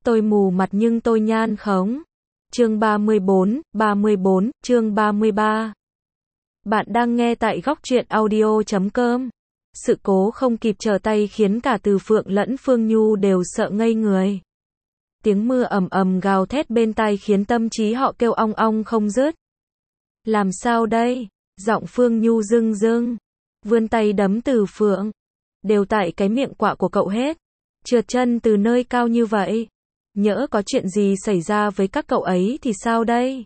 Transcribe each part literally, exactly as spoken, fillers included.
Tôi mù mặt nhưng tôi nhan khống. Chương ba mươi bốn, ba mươi bốn, chương ba mươi ba. Bạn đang nghe tại góc truyện audio chấm com. Sự cố không kịp trở tay khiến cả Từ Phượng lẫn Phương Nhu đều sợ ngây người. Tiếng mưa ầm ầm gào thét bên tai khiến tâm trí họ kêu ong ong không dứt. Làm sao đây? Giọng Phương Nhu rưng rưng, vươn tay đấm Từ Phượng. Đều tại cái miệng quạ của cậu hết. Trượt chân từ nơi cao như vậy. Nhỡ có chuyện gì xảy ra với các cậu ấy thì sao đây?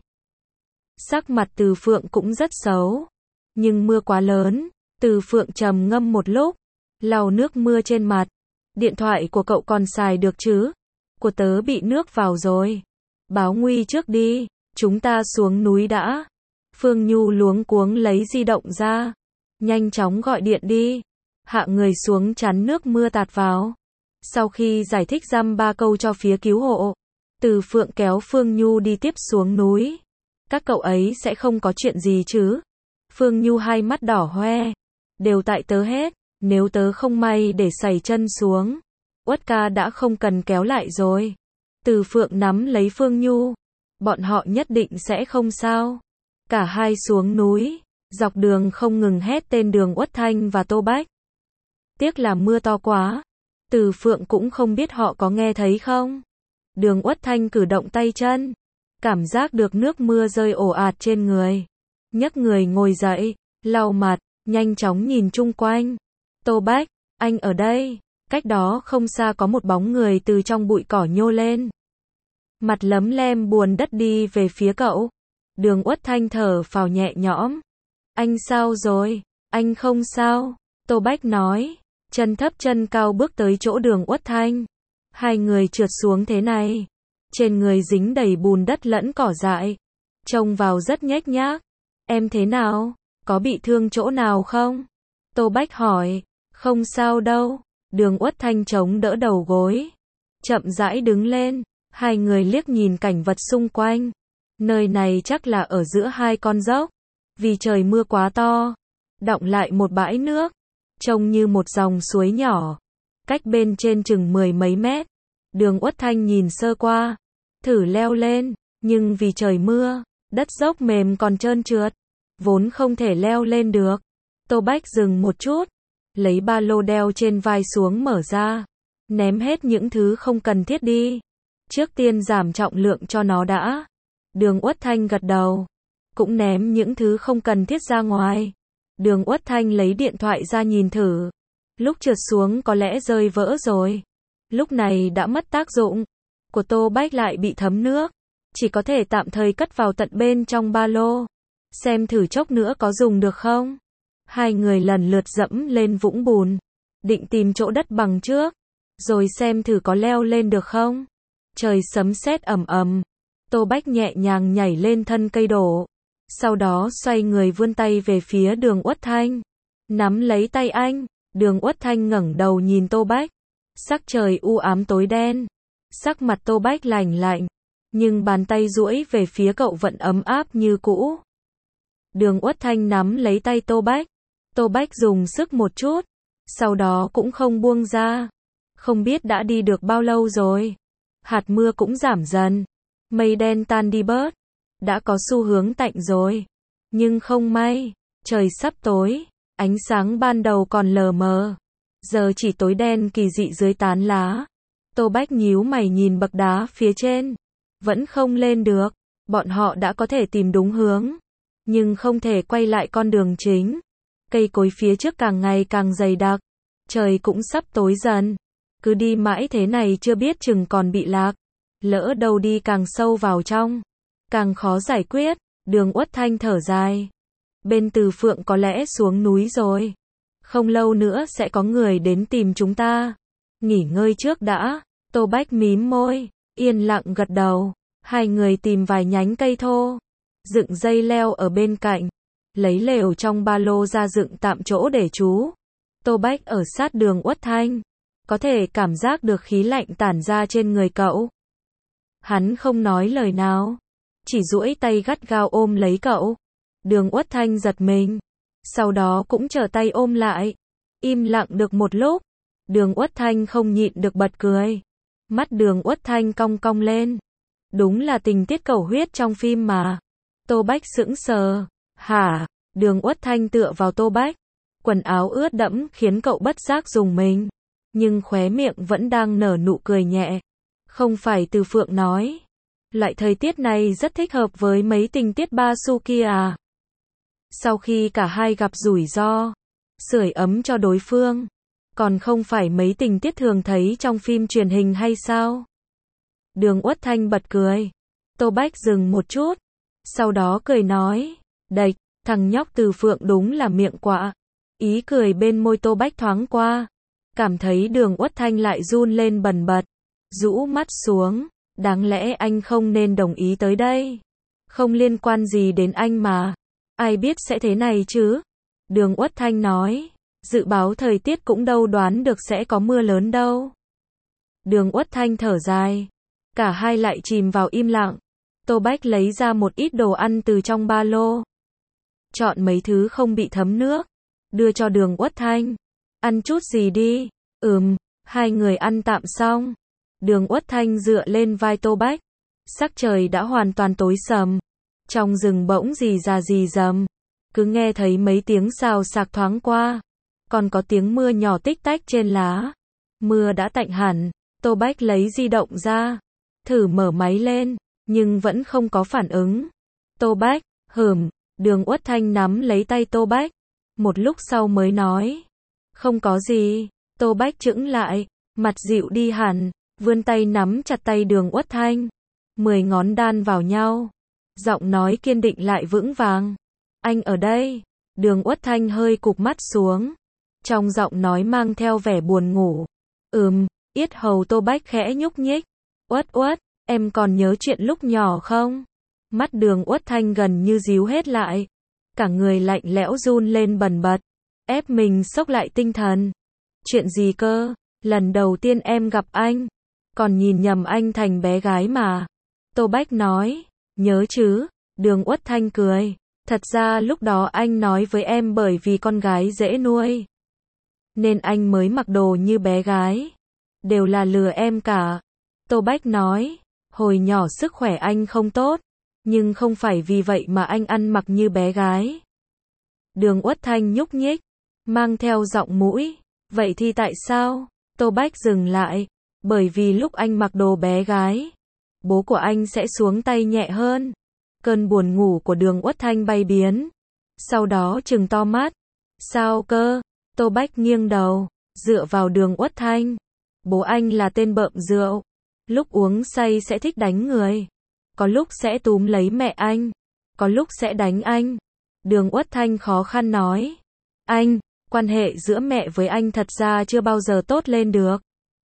Sắc mặt Từ Phượng cũng rất xấu. Nhưng mưa quá lớn. Từ Phượng trầm ngâm một lúc, lau nước mưa trên mặt. Điện thoại của cậu còn xài được chứ? Của tớ bị nước vào rồi. Báo nguy trước đi, chúng ta xuống núi đã. Phương Nhu luống cuống lấy di động ra. Nhanh chóng gọi điện đi. Hạ người xuống chắn nước mưa tạt vào. Sau khi giải thích dăm ba câu cho phía cứu hộ, Từ Phượng kéo Phương Nhu đi tiếp xuống núi. Các cậu ấy sẽ không có chuyện gì chứ? Phương Nhu hai mắt đỏ hoe. Đều tại tớ hết, nếu tớ không may để sẩy chân xuống, Uất ca đã không cần kéo lại rồi. Từ Phượng nắm lấy Phương Nhu. Bọn họ nhất định sẽ không sao. Cả hai xuống núi, dọc đường không ngừng hét tên Đường Uất Thanh và Tô Bách. Tiếc là mưa to quá. Từ Phượng cũng không biết họ có nghe thấy không. Đường Uất Thanh cử động tay chân, cảm giác được nước mưa rơi ồ ạt trên người. Nhấc người ngồi dậy, lau mặt, nhanh chóng nhìn chung quanh. Tô Bách, anh ở đây. Cách đó không xa có một bóng người từ trong bụi cỏ nhô lên. Mặt lấm lem buồn đất đi về phía cậu. Đường Uất Thanh thở phào nhẹ nhõm. Anh sao rồi? Anh không sao. Tô Bách nói. Chân thấp chân cao bước tới chỗ Đường Uất Thanh. Hai người trượt xuống thế này. Trên người dính đầy bùn đất lẫn cỏ dại. Trông vào rất nhếch nhác. Em thế nào? Có bị thương chỗ nào không? Tô Bách hỏi. Không sao đâu. Đường Uất Thanh chống đỡ đầu gối. Chậm rãi đứng lên. Hai người liếc nhìn cảnh vật xung quanh. Nơi này chắc là ở giữa hai con dốc. Vì trời mưa quá to. Đọng lại một bãi nước. Trông như một dòng suối nhỏ. Cách bên trên chừng mười mấy mét. Đường Uất Thanh nhìn sơ qua. Thử leo lên. Nhưng vì trời mưa, đất dốc mềm còn trơn trượt. Vốn không thể leo lên được. Tô Bách dừng một chút. Lấy ba lô đeo trên vai xuống mở ra. Ném hết những thứ không cần thiết đi. Trước tiên giảm trọng lượng cho nó đã. Đường Uất Thanh gật đầu. Cũng ném những thứ không cần thiết ra ngoài. Đường Uất Thanh lấy điện thoại ra nhìn thử. Lúc trượt xuống có lẽ rơi vỡ rồi. Lúc này đã mất tác dụng. Của Tô Bách lại bị thấm nước. Chỉ có thể tạm thời cất vào tận bên trong ba lô. Xem thử chốc nữa có dùng được không? Hai người lần lượt dẫm lên vũng bùn. Định tìm chỗ đất bằng trước. Rồi xem thử có leo lên được không? Trời sấm sét ầm ầm. Tô Bách nhẹ nhàng nhảy lên thân cây đổ. Sau đó xoay người vươn tay về phía Đường Uất Thanh. Nắm lấy tay anh. Đường Uất Thanh ngẩng đầu nhìn Tô Bách. Sắc trời u ám tối đen. Sắc mặt Tô Bách lạnh lạnh. Nhưng bàn tay duỗi về phía cậu vẫn ấm áp như cũ. Đường Uất Thanh nắm lấy tay Tô Bách. Tô Bách dùng sức một chút. Sau đó cũng không buông ra. Không biết đã đi được bao lâu rồi. Hạt mưa cũng giảm dần. Mây đen tan đi bớt. Đã có xu hướng tạnh rồi. Nhưng không may. Trời sắp tối. Ánh sáng ban đầu còn lờ mờ. Giờ chỉ tối đen kỳ dị dưới tán lá. Tô Bách nhíu mày nhìn bậc đá phía trên. Vẫn không lên được. Bọn họ đã có thể tìm đúng hướng. Nhưng không thể quay lại con đường chính. Cây cối phía trước càng ngày càng dày đặc. Trời cũng sắp tối dần. Cứ đi mãi thế này chưa biết chừng còn bị lạc. Lỡ đâu đi càng sâu vào trong. Càng khó giải quyết. Đường Uất Thanh thở dài. Bên Từ Phượng có lẽ xuống núi rồi. Không lâu nữa sẽ có người đến tìm chúng ta. Nghỉ ngơi trước đã. Tô Bách mím môi. Yên lặng gật đầu. Hai người tìm vài nhánh cây thô. Dựng dây leo ở bên cạnh. Lấy lều trong ba lô ra dựng tạm chỗ để trú. Tô Bách ở sát Đường Uất Thanh. Có thể cảm giác được khí lạnh tản ra trên người cậu. Hắn không nói lời nào. Chỉ duỗi tay gắt gao ôm lấy cậu. Đường Uất Thanh giật mình. Sau đó cũng trở tay ôm lại. Im lặng được một lúc. Đường Uất Thanh không nhịn được bật cười. Mắt Đường Uất Thanh cong cong lên. Đúng là tình tiết cầu huyết trong phim mà. Tô Bách sững sờ. Hả? Đường Uất Thanh tựa vào Tô Bách. Quần áo ướt đẫm khiến cậu bất giác rùng mình. Nhưng khóe miệng vẫn đang nở nụ cười nhẹ. Không phải Từ Phượng nói. Loại thời tiết này rất thích hợp với mấy tình tiết ba xu kia à. Sau khi cả hai gặp rủi ro, sưởi ấm cho đối phương. Còn không phải mấy tình tiết thường thấy trong phim truyền hình hay sao? Đường Uất Thanh bật cười. Tô Bách dừng một chút. Sau đó cười nói. Đệch, thằng nhóc Từ Phượng đúng là miệng quạ. Ý cười bên môi Tô Bách thoáng qua. Cảm thấy Đường Uất Thanh lại run lên bần bật. Rũ mắt xuống. Đáng lẽ anh không nên đồng ý tới đây. Không liên quan gì đến anh mà. Ai biết sẽ thế này chứ? Đường Uất Thanh nói. Dự báo thời tiết cũng đâu đoán được sẽ có mưa lớn đâu. Đường Uất Thanh thở dài. Cả hai lại chìm vào im lặng. Tô Bách lấy ra một ít đồ ăn từ trong ba lô. Chọn mấy thứ không bị thấm nước. Đưa cho Đường Uất Thanh. Ăn chút gì đi. Ừm, hai người ăn tạm xong. Đường Uất Thanh dựa lên vai Tô Bách. Sắc trời đã hoàn toàn tối sầm. Trong rừng bỗng rì rà rì rầm. Cứ nghe thấy mấy tiếng xào xạc thoáng qua. Còn có tiếng mưa nhỏ tích tách trên lá. Mưa đã tạnh hẳn. Tô Bách lấy di động ra. Thử mở máy lên. Nhưng vẫn không có phản ứng. Tô Bách, hừm. Đường Uất Thanh nắm lấy tay Tô Bách. Một lúc sau mới nói. Không có gì. Tô Bách chững lại. Mặt dịu đi hẳn. Vươn tay nắm chặt tay Đường Uất Thanh. Mười ngón đan vào nhau. Giọng nói kiên định lại vững vàng. Anh ở đây. Đường Uất Thanh hơi cụp mắt xuống. Trong giọng nói mang theo vẻ buồn ngủ. Ừm, yết hầu Tô Bách khẽ nhúc nhích. Uất Uất, em còn nhớ chuyện lúc nhỏ không? Mắt Đường Uất Thanh gần như díu hết lại. Cả người lạnh lẽo run lên bần bật. Ép mình xốc lại tinh thần. Chuyện gì cơ? Lần đầu tiên em gặp anh. Còn nhìn nhầm anh thành bé gái mà. Tô Bách nói. Nhớ chứ? Đường Uất Thanh cười. Thật ra lúc đó anh nói với em bởi vì con gái dễ nuôi. Nên anh mới mặc đồ như bé gái. Đều là lừa em cả. Tô Bách nói. Hồi nhỏ sức khỏe anh không tốt. Nhưng không phải vì vậy mà anh ăn mặc như bé gái. Đường Uất Thanh nhúc nhích. Mang theo giọng mũi. Vậy thì tại sao? Tô Bách dừng lại. Bởi vì lúc anh mặc đồ bé gái, bố của anh sẽ xuống tay nhẹ hơn. Cơn buồn ngủ của Đường Uất Thanh bay biến. Sau đó trừng to mắt. Sao cơ? Tô Bách nghiêng đầu, dựa vào Đường Uất Thanh. Bố anh là tên bợm rượu. Lúc uống say sẽ thích đánh người. Có lúc sẽ túm lấy mẹ anh. Có lúc sẽ đánh anh. Đường Uất Thanh khó khăn nói. Anh, quan hệ giữa mẹ với anh thật ra chưa bao giờ tốt lên được.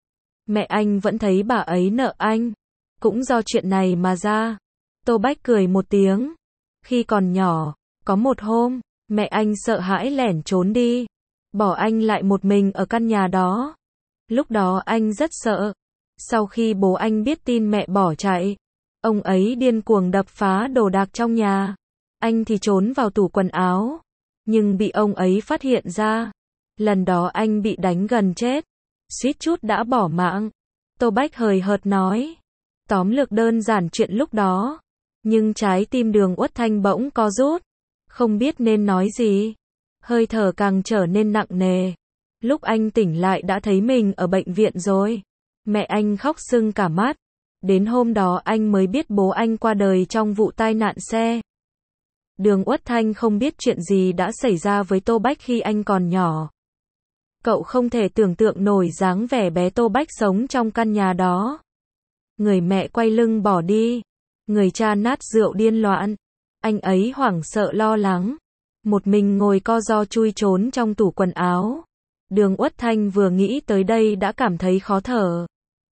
Mẹ anh vẫn thấy bà ấy nợ anh. Cũng do chuyện này mà ra. Tô Bách cười một tiếng. Khi còn nhỏ, có một hôm, mẹ anh sợ hãi lẻn trốn đi. Bỏ anh lại một mình ở căn nhà đó. Lúc đó anh rất sợ. Sau khi bố anh biết tin mẹ bỏ chạy, ông ấy điên cuồng đập phá đồ đạc trong nhà. Anh thì trốn vào tủ quần áo. Nhưng bị ông ấy phát hiện ra. Lần đó anh bị đánh gần chết. Suýt chút đã bỏ mạng. Tô Bách hời hợt nói. Tóm lược đơn giản chuyện lúc đó. Nhưng trái tim Đường Uất Thanh bỗng co rút. Không biết nên nói gì. Hơi thở càng trở nên nặng nề. Lúc anh tỉnh lại đã thấy mình ở bệnh viện rồi. Mẹ anh khóc sưng cả mắt. Đến hôm đó anh mới biết bố anh qua đời trong vụ tai nạn xe. Đường Uất Thanh không biết chuyện gì đã xảy ra với Tô Bách khi anh còn nhỏ. Cậu không thể tưởng tượng nổi dáng vẻ bé Tô Bách sống trong căn nhà đó. Người mẹ quay lưng bỏ đi. Người cha nát rượu điên loạn. Anh ấy hoảng sợ lo lắng. Một mình ngồi co ro chui trốn trong tủ quần áo. Đường Uất Thanh vừa nghĩ tới đây đã cảm thấy khó thở.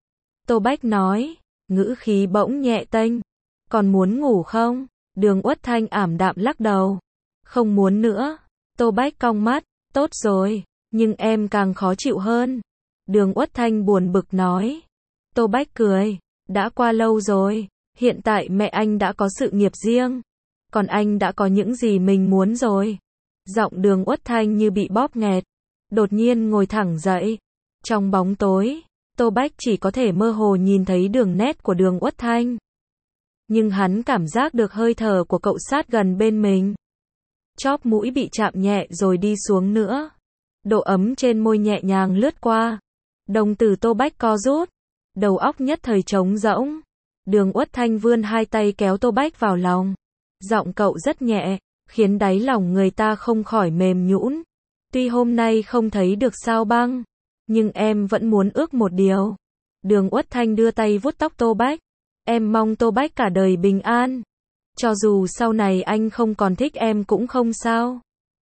Tô Bách nói, ngữ khí bỗng nhẹ tênh. Còn muốn ngủ không? Đường Uất Thanh ảm đạm lắc đầu. Không muốn nữa. Tô Bách cong mắt, tốt rồi, nhưng em càng khó chịu hơn. Đường Uất Thanh buồn bực nói. Tô Bách cười, đã qua lâu rồi, hiện tại mẹ anh đã có sự nghiệp riêng. Còn anh đã có những gì mình muốn rồi. Giọng Đường Uất Thanh như bị bóp nghẹt. Đột nhiên ngồi thẳng dậy. Trong bóng tối, Tô Bách chỉ có thể mơ hồ nhìn thấy đường nét của Đường Uất Thanh. Nhưng hắn cảm giác được hơi thở của cậu sát gần bên mình. Chóp mũi bị chạm nhẹ rồi đi xuống nữa. Độ ấm trên môi nhẹ nhàng lướt qua. Đồng tử Tô Bách co rút. Đầu óc nhất thời trống rỗng. Đường Uất Thanh vươn hai tay kéo Tô Bách vào lòng. Giọng cậu rất nhẹ, khiến đáy lòng người ta không khỏi mềm nhũn. Tuy hôm nay không thấy được sao băng, nhưng em vẫn muốn ước một điều. Đường Uất Thanh đưa tay vuốt tóc Tô Bách. Em mong Tô Bách cả đời bình an. Cho dù sau này anh không còn thích em cũng không sao.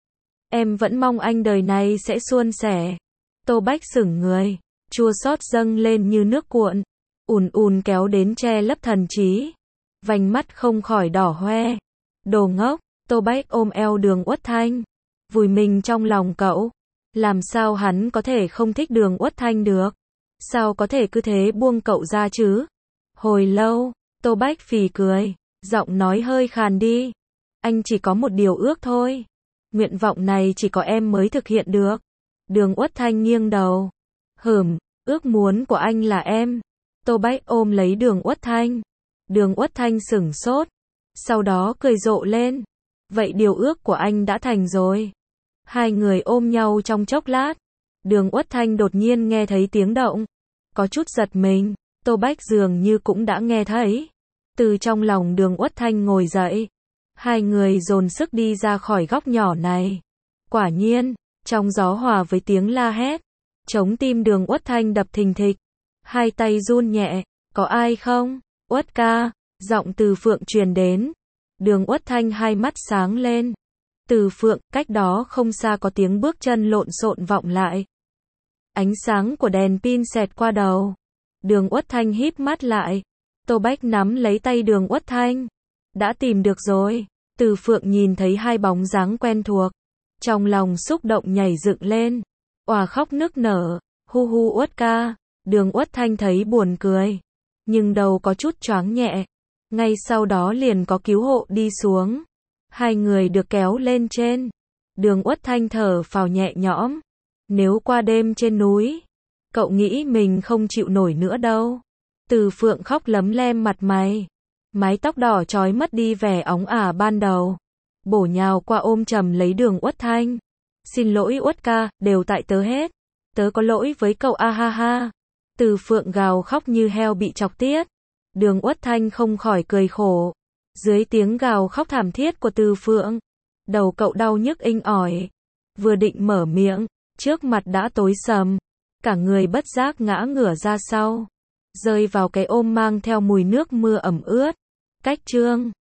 Em vẫn mong anh đời này sẽ suôn sẻ. Tô Bách sững người, chua xót dâng lên như nước cuộn, ùn ùn kéo đến che lấp thần trí. Vành mắt không khỏi đỏ hoe. Đồ ngốc, Tô Bách ôm eo Đường Uất Thanh, vùi mình trong lòng cậu. Làm sao hắn có thể không thích Đường Uất Thanh được? Sao có thể cứ thế buông cậu ra chứ? Hồi lâu, Tô Bách phì cười, giọng nói hơi khàn đi. Anh chỉ có một điều ước thôi. Nguyện vọng này chỉ có em mới thực hiện được. Đường Uất Thanh nghiêng đầu. Hửm, ước muốn của anh là em. Tô Bách ôm lấy Đường Uất Thanh. Đường Uất Thanh sửng sốt. Sau đó cười rộ lên. Vậy điều ước của anh đã thành rồi. Hai người ôm nhau trong chốc lát. Đường Uất Thanh đột nhiên nghe thấy tiếng động. Có chút giật mình. Tô Bách dường như cũng đã nghe thấy. Từ trong lòng Đường Uất Thanh ngồi dậy. Hai người dồn sức đi ra khỏi góc nhỏ này. Quả nhiên, trong gió hòa với tiếng la hét, trống tim Đường Uất Thanh đập thình thịch. Hai tay run nhẹ. Có ai không? Uất ca. Giọng Từ Phượng truyền đến. Đường Uất Thanh hai mắt sáng lên. Từ Phượng, cách đó không xa có tiếng bước chân lộn xộn vọng lại. Ánh sáng của đèn pin xẹt qua đầu. Đường Uất Thanh híp mắt lại. Tô Bách nắm lấy tay Đường Uất Thanh. Đã tìm được rồi. Từ Phượng nhìn thấy hai bóng dáng quen thuộc. Trong lòng xúc động nhảy dựng lên. Òa khóc nức nở. Hu hu Uất ca. Đường Uất Thanh thấy buồn cười. Nhưng đầu có chút choáng nhẹ. Ngay sau đó liền có cứu hộ đi xuống. Hai người được kéo lên trên. Đường Uất Thanh thở phào nhẹ nhõm. Nếu qua đêm trên núi, cậu nghĩ mình không chịu nổi nữa đâu. Từ Phượng khóc lấm lem mặt mày. Mái tóc đỏ chói mất đi vẻ óng ả ban đầu. Bổ nhào qua ôm chầm lấy Đường Uất Thanh. Xin lỗi Uất ca, đều tại tớ hết. Tớ có lỗi với cậu a ha ha. Từ Phượng gào khóc như heo bị chọc tiết. Đường Uất Thanh không khỏi cười khổ. Dưới tiếng gào khóc thảm thiết của Từ Phượng, đầu cậu đau nhức inh ỏi. Vừa định mở miệng, trước mặt đã tối sầm. Cả người bất giác ngã ngửa ra sau, rơi vào cái ôm mang theo mùi nước mưa ẩm ướt. Cách chương